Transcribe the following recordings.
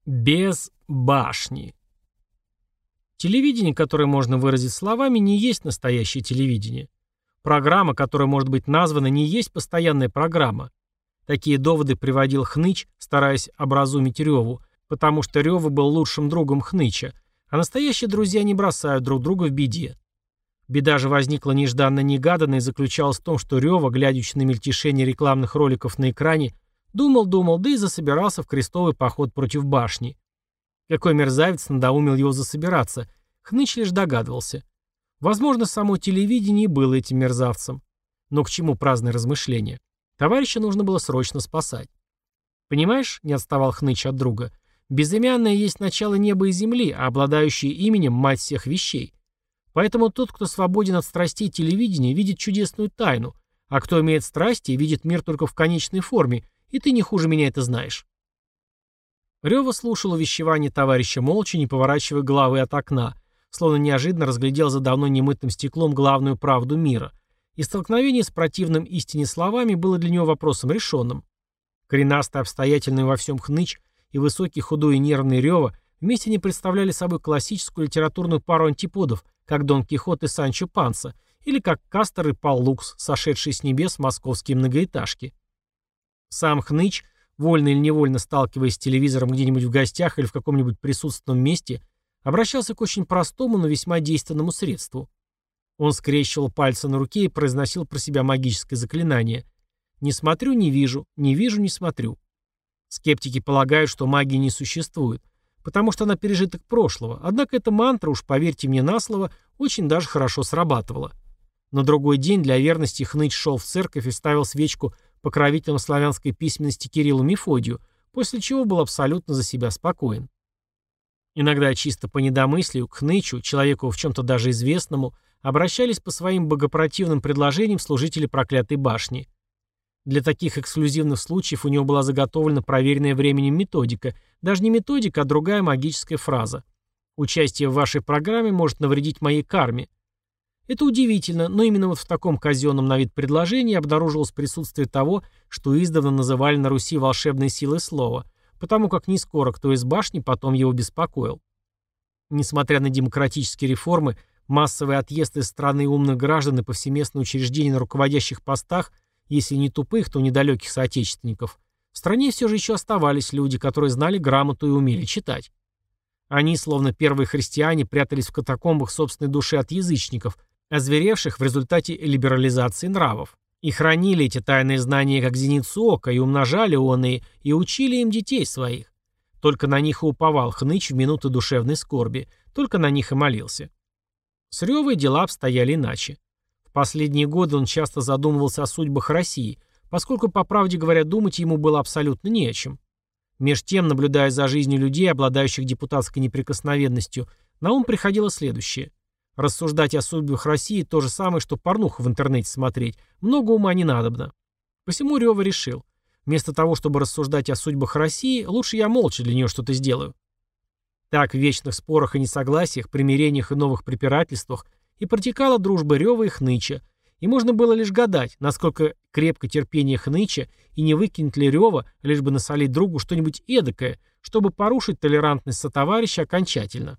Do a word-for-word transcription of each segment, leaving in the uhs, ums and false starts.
Без башни. Телевидение, которое можно выразить словами, не есть настоящее телевидение. Программа, которая может быть названа, не есть постоянная программа. Такие доводы приводил Хныч, стараясь образумить Реву, потому что Рева был лучшим другом Хныча, а настоящие друзья не бросают друг друга в беде. Беда же возникла нежданно-негаданно и заключалась в том, что Рева, глядячи на мельтешение рекламных роликов на экране, думал-думал, да и засобирался в крестовый поход против башни. Какой мерзавец надоумил его засобираться, Хныч лишь догадывался. Возможно, само телевидение и было этим мерзавцем. Но к чему праздные размышления? Товарища нужно было срочно спасать. «Понимаешь, — не отставал Хныч от друга, — безымянное есть начало неба и земли, а обладающее именем — мать всех вещей. Поэтому тот, кто свободен от страстей телевидения, видит чудесную тайну, а кто имеет страсти, видит мир только в конечной форме, и ты не хуже меня это знаешь». Рева слушал увещевание товарища молча, не поворачивая головы от окна, словно неожиданно разглядел за давно немытым стеклом главную правду мира, и столкновение с противным истине словами было для него вопросом решенным. Коренастый, обстоятельный во всем Хныч и высокий, худой и нервный Рева вместе не представляли собой классическую литературную пару антиподов, как Дон Кихот и Санчо Панса, или как Кастор и Паллукс, сошедшие с небес московские многоэтажки. Сам Хныч, вольно или невольно сталкиваясь с телевизором где-нибудь в гостях или в каком-нибудь присутственном месте, обращался к очень простому, но весьма действенному средству. Он скрещивал пальцы на руке и произносил про себя магическое заклинание: «Не смотрю, не вижу, не вижу, не смотрю». Скептики полагают, что магии не существует, потому что она пережиток прошлого, однако эта мантра, уж поверьте мне на слово, очень даже хорошо срабатывала. На другой день для верности Хныч шел в церковь и ставил свечку покровителям славянской письменности Кириллу Мефодию, после чего был абсолютно за себя спокоен. Иногда чисто по недомыслию к Хнычу, человеку в чем-то даже известному, обращались по своим богопротивным предложениям служители проклятой башни. Для таких эксклюзивных случаев у него была заготовлена проверенная временем методика, даже не методика, а другая магическая фраза: «Участие в вашей программе может навредить моей карме». Это удивительно, но именно вот в таком казенном на вид предложении обнаружилось присутствие того, что издавна называли на Руси волшебной силой слова, потому как не скоро кто из башни потом его беспокоил. Несмотря на демократические реформы, массовый отъезд из страны умных граждан и повсеместные учреждения на руководящих постах, если не тупых, то недалеких соотечественников, в стране все же еще оставались люди, которые знали грамоту и умели читать. Они, словно первые христиане, прятались в катакомбах собственной души от язычников, озверевших в результате либерализации нравов, и хранили эти тайные знания как зеницу ока, и умножали оные, и учили им детей своих. Только на них и уповал Хныч в минуты душевной скорби, только на них и молился. С Ревой дела обстояли иначе. В последние годы он часто задумывался о судьбах России, поскольку, по правде говоря, думать ему было абсолютно не о чем. Меж тем, наблюдая за жизнью людей, обладающих депутатской неприкосновенностью, на ум приходило следующее: рассуждать о судьбах России — то же самое, что порнуху в интернете смотреть, много ума не надобно. Посему Рева решил: вместо того, чтобы рассуждать о судьбах России, лучше я молча для нее что-то сделаю. Так в вечных спорах и несогласиях, примирениях и новых препирательствах и протекала дружба Рева и Хныча, и можно было лишь гадать, насколько крепко терпение Хныча и не выкинет ли Рева, лишь бы насолить другу что-нибудь эдакое, чтобы порушить толерантность сотоварища окончательно.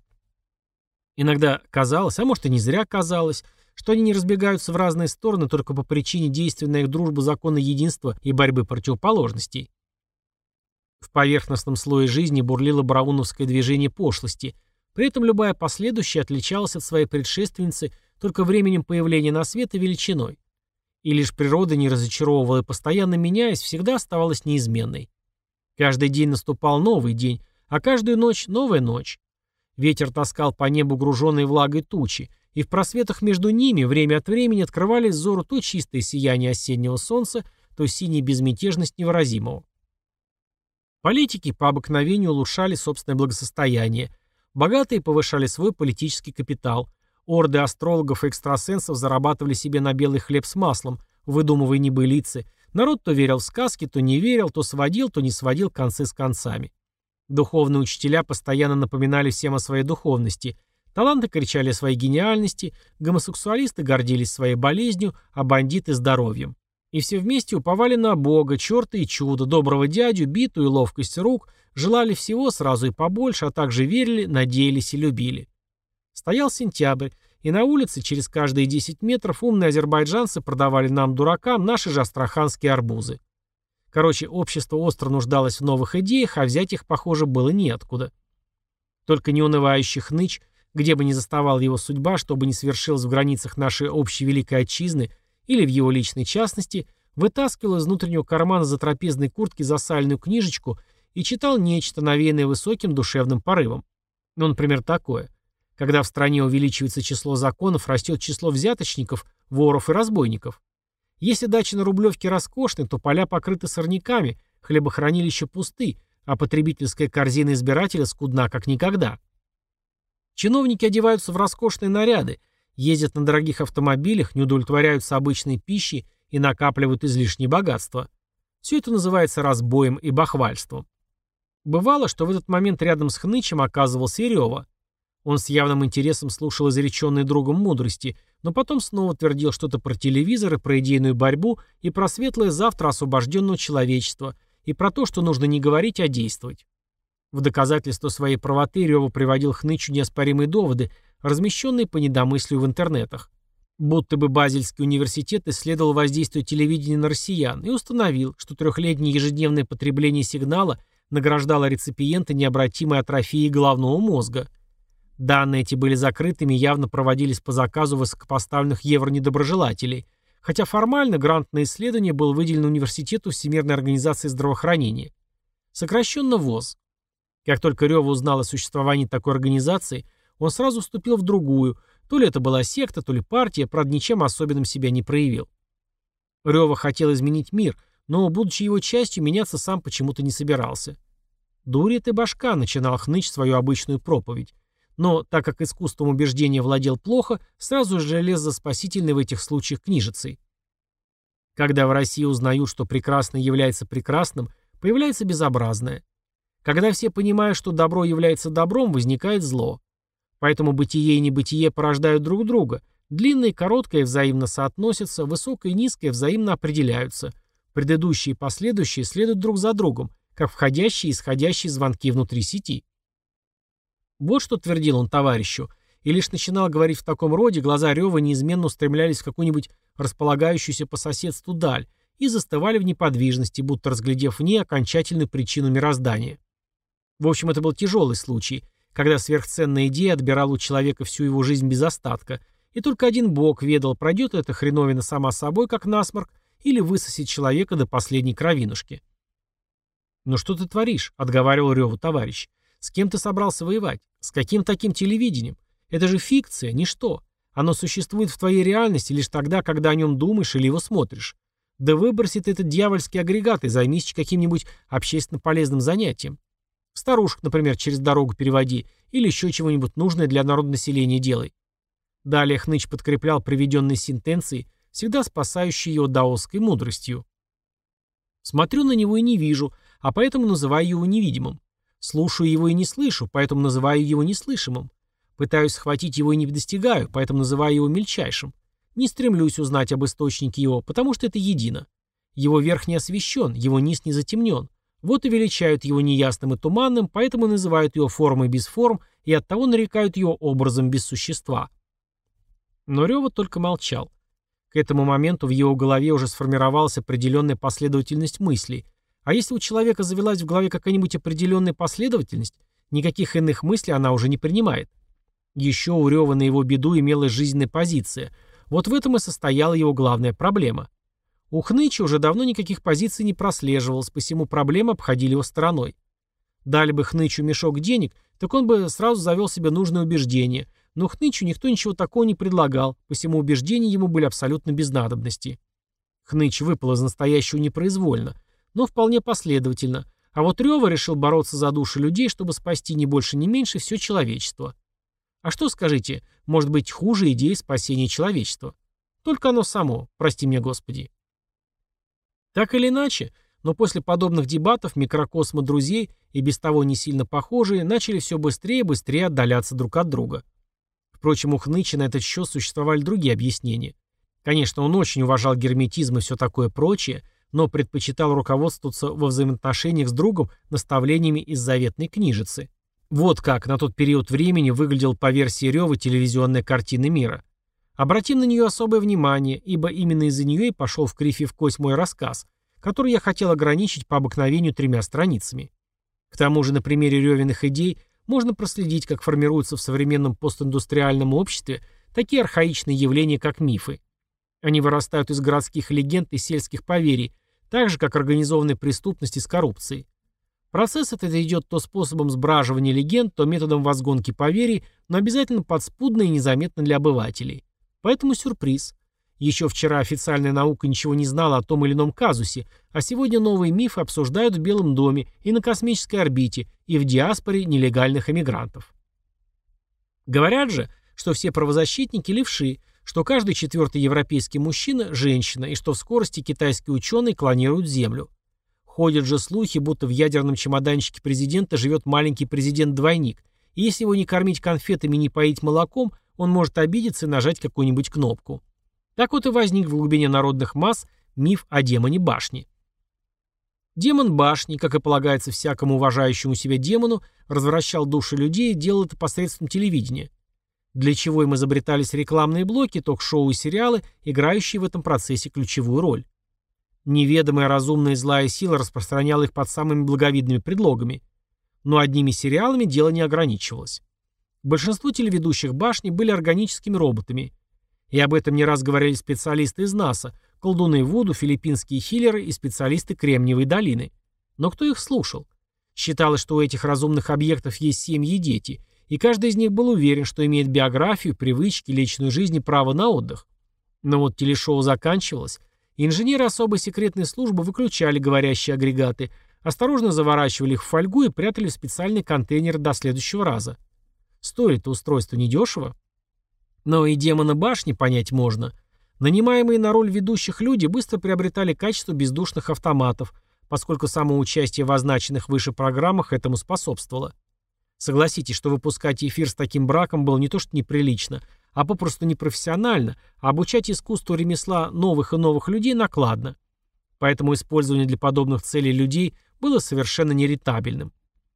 Иногда казалось, а может и не зря казалось, что они не разбегаются в разные стороны только по причине действия на их дружбу закона единства и борьбы противоположностей. В поверхностном слое жизни бурлило брауновское движение пошлости, при этом любая последующая отличалась от своей предшественницы только временем появления на свет и величиной. И лишь природа не разочаровывала и, постоянно меняясь, всегда оставалась неизменной. Каждый день наступал новый день, а каждую ночь — новая ночь. Ветер таскал по небу груженные влагой тучи, и в просветах между ними время от времени открывались взору то чистое сияние осеннего солнца, то синяя безмятежность невыразимого. Политики по обыкновению улучшали собственное благосостояние, богатые повышали свой политический капитал, орды астрологов и экстрасенсов зарабатывали себе на белый хлеб с маслом, выдумывая небылицы, народ то верил в сказки, то не верил, то сводил, то не сводил концы с концами. Духовные учителя постоянно напоминали всем о своей духовности, таланты кричали о своей гениальности, гомосексуалисты гордились своей болезнью, а бандиты — здоровьем. И все вместе уповали на Бога, черта и чудо, доброго дядю, биту и ловкость рук, желали всего сразу и побольше, а также верили, надеялись и любили. Стоял сентябрь, и на улице через каждые десять метров умные азербайджанцы продавали нам, дуракам, наши же астраханские арбузы. Короче, общество остро нуждалось в новых идеях, а взять их, похоже, было неоткуда. Только неунывающий хныч, где бы ни заставал его судьба, чтобы не свершилось в границах нашей общей великой отчизны или в его личной частности, вытаскивал из внутреннего кармана затрапезной куртки засальную книжечку и читал нечто, навеянное высоким душевным порывом. Ну, например, такое. Когда в стране увеличивается число законов, растет число взяточников, воров и разбойников. Если дачи на Рублевке роскошны, то поля покрыты сорняками, хлебохранилища пусты, а потребительская корзина избирателя скудна как никогда. Чиновники одеваются в роскошные наряды, ездят на дорогих автомобилях, не удовлетворяются обычной пищей и накапливают излишнее богатство. Все это называется разбоем и бахвальством. Бывало, что в этот момент рядом с хнычем оказывался и Рёва. Он с явным интересом слушал изреченные другом мудрости, но потом снова твердил что-то про телевизор и про идейную борьбу, и про светлое завтра освобожденного человечества, и про то, что нужно не говорить, а действовать. В доказательство своей правоты Рёва приводил хнычу неоспоримые доводы, размещенные по недомыслию в интернетах. Будто бы Базельский университет исследовал воздействие телевидения на россиян и установил, что трехлетнее ежедневное потребление сигнала награждало реципиента необратимой атрофией головного мозга. Данные эти были закрытыми и явно проводились по заказу высокопоставленных евронедоброжелателей, хотя формально грант на исследование был выделен университету Всемирной организации здравоохранения. Сокращенно ВОЗ. Как только Рёва узнал о существовании такой организации, он сразу вступил в другую, то ли это была секта, то ли партия, правда, ничем особенным себя не проявил. Рёва хотел изменить мир, но, будучи его частью, меняться сам почему-то не собирался. «Дури ты башка», — начинал хныч свою обычную проповедь. Но, так как искусством убеждения владел плохо, сразу же лез за спасительной в этих случаях книжицей. Когда в России узнают, что прекрасное является прекрасным, появляется безобразное. Когда все понимают, что добро является добром, возникает зло. Поэтому бытие и небытие порождают друг друга. Длинное и короткое взаимно соотносятся, высокое и низкое взаимно определяются. Предыдущие и последующие следуют друг за другом, как входящие и исходящие звонки внутри сети. Вот что твердил он товарищу, и лишь начинал говорить в таком роде, глаза Рёвы неизменно устремлялись в какую-нибудь располагающуюся по соседству даль и застывали в неподвижности, будто разглядев в ней окончательную причину мироздания. В общем, это был тяжелый случай, когда сверхценная идея отбирала у человека всю его жизнь без остатка, и только один Бог ведал, пройдет эта хреновина сама собой, как насморк, или высосет человека до последней кровинушки. «Ну что ты творишь?» — отговаривал Рёву товарищ. «С кем ты собрался воевать? С каким таким телевидением? Это же фикция, ничто. Оно существует в твоей реальности лишь тогда, когда о нем думаешь или его смотришь. Да выброси ты этот дьявольский агрегат и займись каким-нибудь общественно полезным занятием. Старушек, например, через дорогу переводи или еще чего-нибудь нужное для народонаселения делай». Далее хныч подкреплял приведенные сентенции, всегда спасающие его даосской мудростью. «Смотрю на него и не вижу, а поэтому называю его невидимым. Слушаю его и не слышу, поэтому называю его неслышимым. Пытаюсь схватить его и не достигаю, поэтому называю его мельчайшим. Не стремлюсь узнать об источнике его, потому что это едино. Его верх не освещен, его низ не затемнен. Вот и величают его неясным и туманным, поэтому называют его формой без форм и оттого нарекают его образом без существа». Но Рёва только молчал. К этому моменту в его голове уже сформировалась определенная последовательность мыслей. А если у человека завелась в голове какая-нибудь определенная последовательность, никаких иных мыслей она уже не принимает. Еще у Рёвы на его беду имелась жизненная позиция. Вот в этом и состояла его главная проблема. У хныча уже давно никаких позиций не прослеживалось, посему проблемы обходили его стороной. Дали бы хнычу мешок денег, так он бы сразу завел себе нужное убеждение. Но хнычу никто ничего такого не предлагал, посему убеждения ему были абсолютно без надобности. Хныч выпал из настоящего непроизвольно, но вполне последовательно, а вот Рёва решил бороться за души людей, чтобы спасти ни больше ни меньше все человечество. А что, скажите, может быть хуже идеи спасения человечества? Только оно само, прости меня Господи. Так или иначе, но после подобных дебатов микрокосмы друзей, и без того не сильно похожие, начали все быстрее и быстрее отдаляться друг от друга. Впрочем, у хныча на этот счет существовали другие объяснения. Конечно, он очень уважал герметизм и все такое прочее, но предпочитал руководствоваться во взаимоотношениях с другом наставлениями из заветной книжицы. Вот как на тот период времени выглядел по версии Рёва телевизионная картина мира. Обратим на нее особое внимание, ибо именно из-за нее и пошел в крифе в кость мой рассказ, который я хотел ограничить по обыкновению тремя страницами. К тому же на примере Рёвиных идей можно проследить, как формируются в современном постиндустриальном обществе такие архаичные явления, как мифы. Они вырастают из городских легенд и сельских поверий, так же, как организованная преступность из коррупции. Процесс этот идет то способом сбраживания легенд, то методом возгонки поверий, но обязательно подспудно и незаметно для обывателей. Поэтому сюрприз. Еще вчера официальная наука ничего не знала о том или ином казусе, а сегодня новые мифы обсуждают в Белом доме и на космической орбите, и в диаспоре нелегальных эмигрантов. Говорят же, что все правозащитники левши, что каждый четвертый европейский мужчина – женщина, и что в скорости китайские ученые клонируют Землю. Ходят же слухи, будто в ядерном чемоданчике президента живет маленький президент-двойник, и если его не кормить конфетами и не поить молоком, он может обидеться и нажать какую-нибудь кнопку. Так вот и возник в глубине народных масс миф о демоне башни. Демон башни, как и полагается всякому уважающему себя демону, развращал души людей и делал это посредством телевидения. Для чего им изобретались рекламные блоки, ток-шоу и сериалы, играющие в этом процессе ключевую роль. Неведомая разумная злая сила распространяла их под самыми благовидными предлогами. Но одними сериалами дело не ограничивалось. Большинство телеведущих башни были органическими роботами. И об этом не раз говорили специалисты из НАСА, колдуны Вуду, филиппинские хиллеры и специалисты Кремниевой долины. Но кто их слушал? Считалось, что у этих разумных объектов есть семьи и дети, и каждый из них был уверен, что имеет биографию, привычки, личную жизнь и право на отдых. Но вот телешоу заканчивалось, и инженеры особой секретной службы выключали говорящие агрегаты, осторожно заворачивали их в фольгу и прятали в специальный контейнер до следующего раза. Стоит-то устройство недешево. Но и демона башни понять можно. Нанимаемые на роль ведущих люди быстро приобретали качество бездушных автоматов, поскольку само участие в означенных выше программах этому способствовало. Согласитесь, что выпускать эфир с таким браком было не то что неприлично, а попросту непрофессионально, а обучать искусству ремесла новых и новых людей накладно. Поэтому использование для подобных целей людей было совершенно нерентабельным.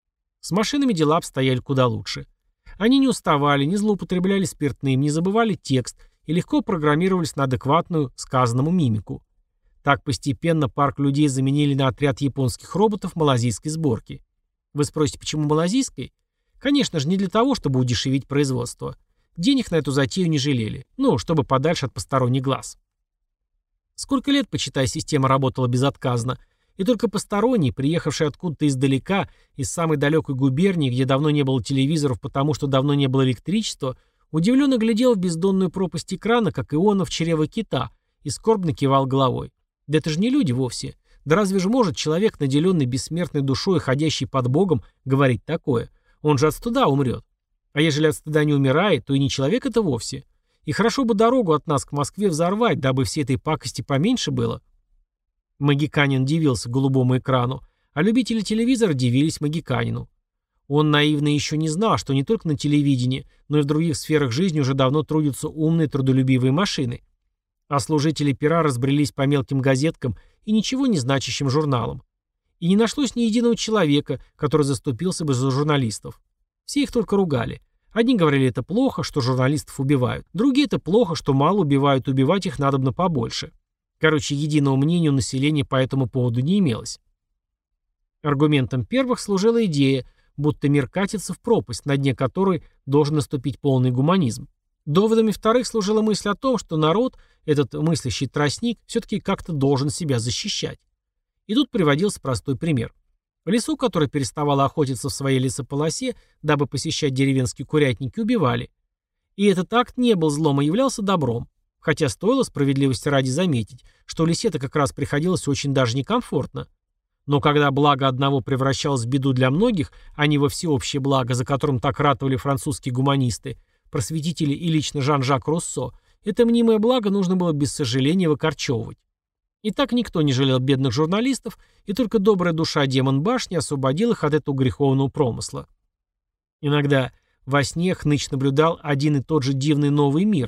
С машинами дела обстояли куда лучше. Они не уставали, не злоупотребляли спиртным, не забывали текст и легко программировались на адекватную сказанному мимику. Так постепенно парк людей заменили на отряд японских роботов малазийской сборки. Вы спросите, почему малазийской? Конечно же, не для того, чтобы удешевить производство. Денег на эту затею не жалели. Ну, чтобы подальше от посторонних глаз. Сколько лет, почитай, система работала безотказно. И только посторонний, приехавший откуда-то издалека, из самой далекой губернии, где давно не было телевизоров, потому что давно не было электричества, удивленно глядел в бездонную пропасть экрана, как Иона в чрево кита, и скорбно кивал головой. Да это же не люди вовсе. Да разве же может человек, наделенный бессмертной душой, ходящий под Богом, говорить такое? Он же от стыда умрет. А ежели от стыда не умирает, то и не человек это вовсе. И хорошо бы дорогу от нас к Москве взорвать, дабы всей этой пакости поменьше было. Магиканин дивился голубому экрану, а любители телевизора дивились Магиканину. Он наивно еще не знал, что не только на телевидении, но и в других сферах жизни уже давно трудятся умные трудолюбивые машины. А служители пера разбрелись по мелким газеткам и ничего не значащим журналам. И не нашлось ни единого человека, который заступился бы за журналистов. Все их только ругали. Одни говорили, это плохо, что журналистов убивают. Другие, это плохо, что мало убивают, убивать их надобно побольше. Короче, единого мнения у населения по этому поводу не имелось. Аргументом первых служила идея, будто мир катится в пропасть, на дне которой должен наступить полный гуманизм. Доводами вторых служила мысль о том, что народ, этот мыслящий тростник, все-таки как-то должен себя защищать. И тут приводился простой пример. Лису, который переставал охотиться в своей лесополосе, дабы посещать деревенские курятники, убивали. И этот акт не был злом, а являлся добром. Хотя стоило справедливости ради заметить, что лисе-то как раз приходилось очень даже некомфортно. Но когда благо одного превращалось в беду для многих, а не во всеобщее благо, за которым так ратовали французские гуманисты, просветители и лично Жан-Жак Руссо, это мнимое благо нужно было без сожаления выкорчевывать. И так никто не жалел бедных журналистов, и только добрая душа демон башни освободил их от этого греховного промысла. Иногда во сне Хныч наблюдал один и тот же дивный новый мир, в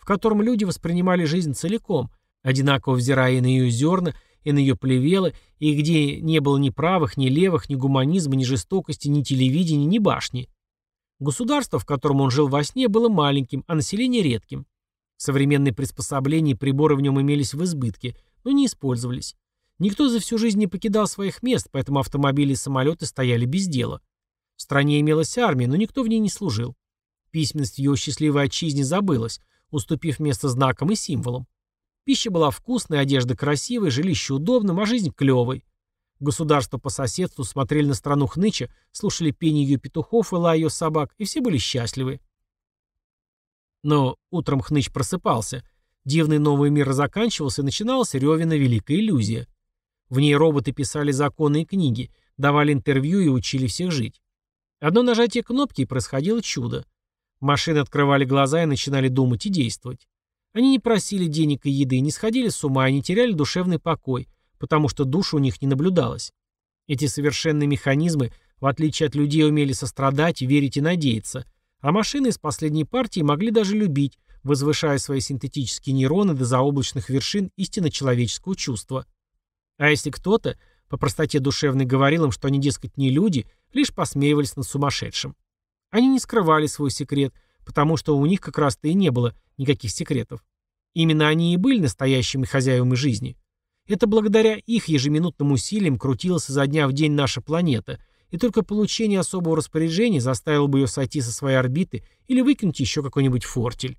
котором люди воспринимали жизнь целиком, одинаково взирая и на ее зерна, и на ее плевелы, и где не было ни правых, ни левых, ни гуманизма, ни жестокости, ни телевидения, ни башни. Государство, в котором он жил во сне, было маленьким, а население редким. Современные приспособления и приборы в нем имелись в избытке, но не использовались. Никто за всю жизнь не покидал своих мест, поэтому автомобили и самолеты стояли без дела. В стране имелась армия, но никто в ней не служил. Письменность в его счастливой отчизне забылась, уступив место знакам и символам. Пища была вкусной, одежда красивой, жилище удобным, а жизнь клевой. Государства по соседству смотрели на страну хныча, слушали пение ее петухов и лай ее собак, и все были счастливы. Но утром хныч просыпался. Дивный новый мир заканчивался, и начиналась ревина великая иллюзия. В ней роботы писали законы и книги, давали интервью и учили всех жить. Одно нажатие кнопки, и происходило чудо. Машины открывали глаза и начинали думать и действовать. Они не просили денег и еды, не сходили с ума и не теряли душевный покой, потому что души у них не наблюдалось. Эти совершенные механизмы, в отличие от людей, умели сострадать, верить и надеяться, а машины из последней партии могли даже любить, возвышая свои синтетические нейроны до заоблачных вершин истинно человеческого чувства. А если кто-то, по простоте душевной, говорил им, что они, дескать, не люди, лишь посмеивались над сумасшедшим. Они не скрывали свой секрет, потому что у них как раз-то и не было никаких секретов. Именно они и были настоящими хозяевами жизни. Это благодаря их ежеминутным усилиям крутилась изо дня в день наша планета, и только получение особого распоряжения заставило бы ее сойти со своей орбиты или выкинуть еще какой-нибудь фортель.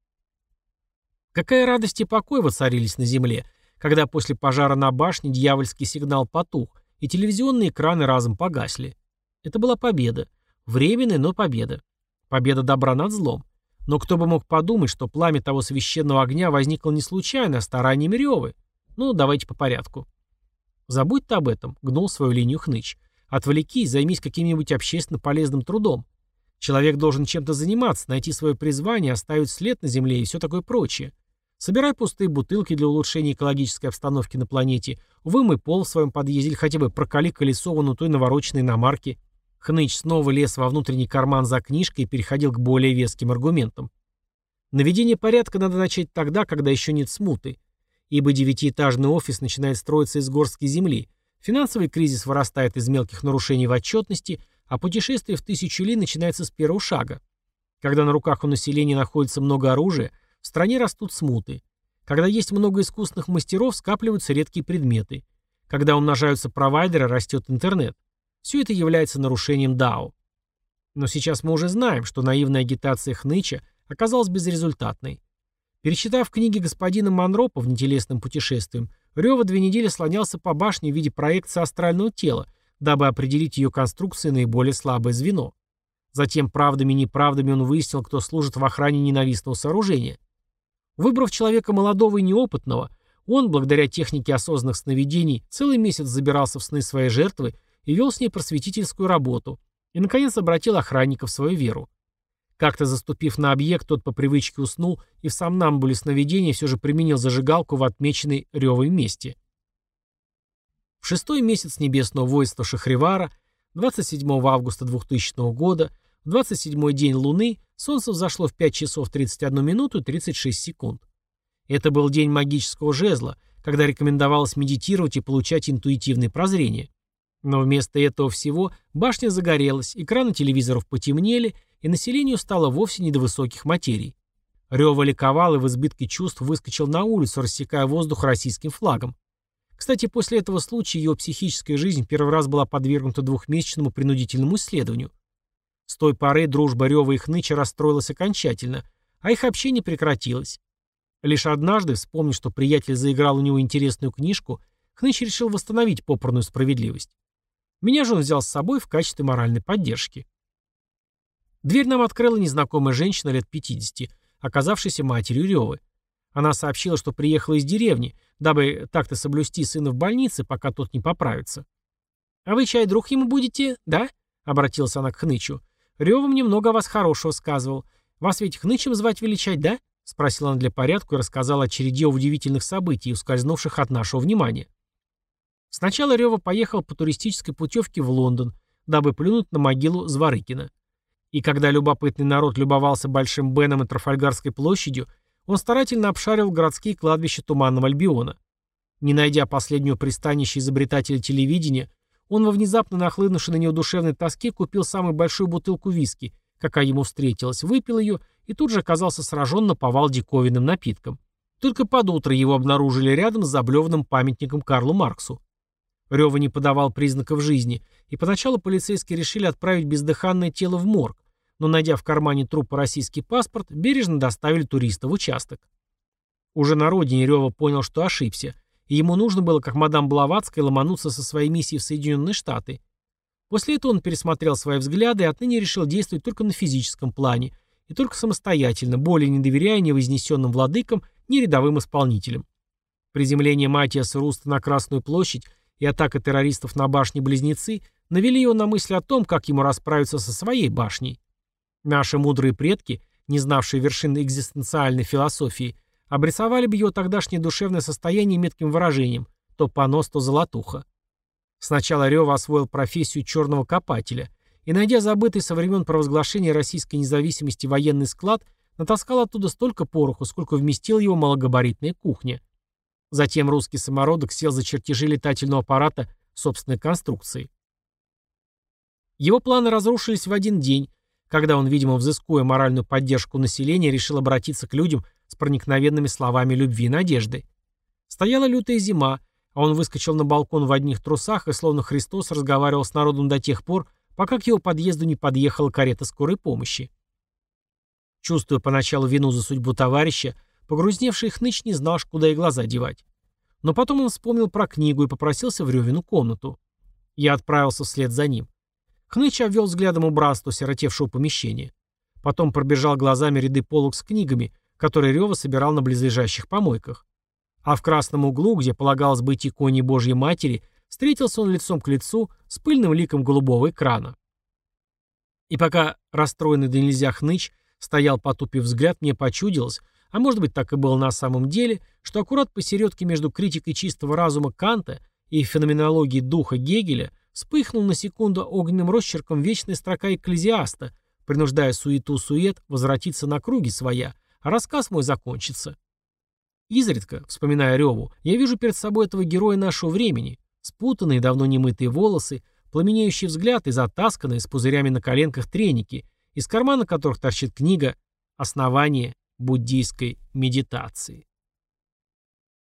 Какая радость и покой воцарились на Земле, когда после пожара на башне дьявольский сигнал потух, и телевизионные экраны разом погасли. Это была победа. Временная, но победа. Победа добра над злом. Но кто бы мог подумать, что пламя того священного огня возникло не случайно, а стараниями Ревы. Ну, давайте по порядку. Забудь ты об этом, гнул свою линию хныч. Отвлекись, займись каким-нибудь общественно полезным трудом. Человек должен чем-то заниматься, найти свое призвание, оставить след на земле и все такое прочее. Собирай пустые бутылки для улучшения экологической обстановки на планете, вымой пол в своем подъезде или хотя бы проколи колесо вон у той навороченной иномарки. Хныч снова лез во внутренний карман за книжкой и переходил к более веским аргументам. Наведение порядка надо начать тогда, когда еще нет смуты. Ибо девятиэтажный офис начинает строиться из горстки земли, финансовый кризис вырастает из мелких нарушений в отчетности, а путешествие в тысячу ли начинается с первого шага. Когда на руках у населения находится много оружия, в стране растут смуты. Когда есть много искусных мастеров, скапливаются редкие предметы. Когда умножаются провайдеры, растет интернет. Все это является нарушением дао. Но сейчас мы уже знаем, что наивная агитация хныча оказалась безрезультатной. Перечитав книги господина Монро по внетелесным путешествиям, Рёва две недели слонялся по башне в виде проекции астрального тела, дабы определить ее конструкции наиболее слабое звено. Затем правдами и неправдами он выяснил, кто служит в охране ненавистного сооружения. Выбрав человека молодого и неопытного, он, благодаря технике осознанных сновидений, целый месяц забирался в сны своей жертвы и вел с ней просветительскую работу, и, наконец, обратил охранника в свою веру. Как-то заступив на объект, тот по привычке уснул и в сомнамбуле сновидения все же применил зажигалку в отмеченной Ревой месте. В шестой месяц небесного воинства Шахривара, двадцать седьмого августа двухтысячного года, в двадцать седьмой день Луны, Солнце взошло в пять часов тридцать одну минуту и тридцать шесть секунд. Это был день магического жезла, когда рекомендовалось медитировать и получать интуитивные прозрения. Но вместо этого всего башня загорелась, экраны телевизоров потемнели, и населению стало вовсе не до высоких материй. Рёва ликовал и в избытке чувств выскочил на улицу, рассекая воздух российским флагом. Кстати, после этого случая его психическая жизнь первый раз была подвергнута двухмесячному принудительному исследованию. С той поры дружба Рёва и Хныча расстроилась окончательно, а их общение прекратилось. Лишь однажды, вспомнив, что приятель заиграл у него интересную книжку, Хныч решил восстановить попранную справедливость. Меня же он взял с собой в качестве моральной поддержки. Дверь нам открыла незнакомая женщина лет пятидесяти, оказавшаяся матерью Рёвы. Она сообщила, что приехала из деревни, дабы так-то соблюсти сына в больнице, пока тот не поправится. «А вы, чай, друг ему будете, да?» — обратилась она к Хнычу. «Рёва мне много о вас хорошего сказывал. Вас ведь Хнычем звать величать, да?» — спросила она для порядка и рассказала о череде удивительных событий, ускользнувших от нашего внимания. Сначала Рёва поехал по туристической путевке в Лондон, дабы плюнуть на могилу Зворыкина. И когда любопытный народ любовался Большим Беном и Трафальгарской площадью, он старательно обшарил городские кладбища Туманного Альбиона. Не найдя последнего пристанища изобретателя телевидения, он во внезапно нахлынувшей на него душевной тоске купил самую большую бутылку виски, какая ему встретилась, выпил ее и тут же оказался сражен наповал диковинным напитком. Только под утро его обнаружили рядом с заблеванным памятником Карлу Марксу. Рёва не подавал признаков жизни, и поначалу полицейские решили отправить бездыханное тело в морг, но, найдя в кармане трупа российский паспорт, бережно доставили туриста в участок. Уже на родине Рёва понял, что ошибся, и ему нужно было, как мадам Блаватская, ломануться со своей миссией в Соединенные Штаты. После этого он пересмотрел свои взгляды и отныне решил действовать только на физическом плане, и только самостоятельно, более не доверяя ни вознесенным владыкам, ни рядовым исполнителям. Приземление Матиаса Руста на Красную площадь и атака террористов на башни-близнецы навели его на мысль о том, как ему расправиться со своей башней. Наши мудрые предки, не знавшие вершины экзистенциальной философии, обрисовали бы его тогдашнее душевное состояние метким выражением «то понос, то золотуха». Сначала Рёва освоил профессию черного копателя и, найдя забытый со времен провозглашения российской независимости военный склад, натаскал оттуда столько пороху, сколько вместила его малогабаритная кухня. Затем русский самородок сел за чертежи летательного аппарата собственной конструкции. Его планы разрушились в один день, когда он, видимо, взыскуя моральную поддержку населения, решил обратиться к людям с проникновенными словами любви и надежды. Стояла лютая зима, а он выскочил на балкон в одних трусах и, словно Христос, разговаривал с народом до тех пор, пока к его подъезду не подъехала карета скорой помощи. Чувствуя поначалу вину за судьбу товарища, погрузневший хныч не знал, куда и глаза девать. Но потом он вспомнил про книгу и попросился в Рёвину комнату. Я отправился вслед за ним. Хныч обвел взглядом убранство осиротевшего помещения. Потом пробежал глазами ряды полок с книгами, которые Рёва собирал на близлежащих помойках. А в красном углу, где полагалось быть иконе Божьей Матери, встретился он лицом к лицу с пыльным ликом голубого экрана. И пока расстроенный до нельзя хныч стоял, потупив взгляд, мне почудилось, а может быть так и было на самом деле, что аккурат посередке между критикой чистого разума Канта и феноменологией духа Гегеля вспыхнул на секунду огненным росчерком вечная строка Экклезиаста, принуждая суету-сует возвратиться на круги своя, а рассказ мой закончится. Изредка, вспоминая Рёву, я вижу перед собой этого героя нашего времени, спутанные, давно немытые волосы, пламенеющий взгляд и затасканные с пузырями на коленках треники, из кармана которых торчит книга «Основание буддийской медитации».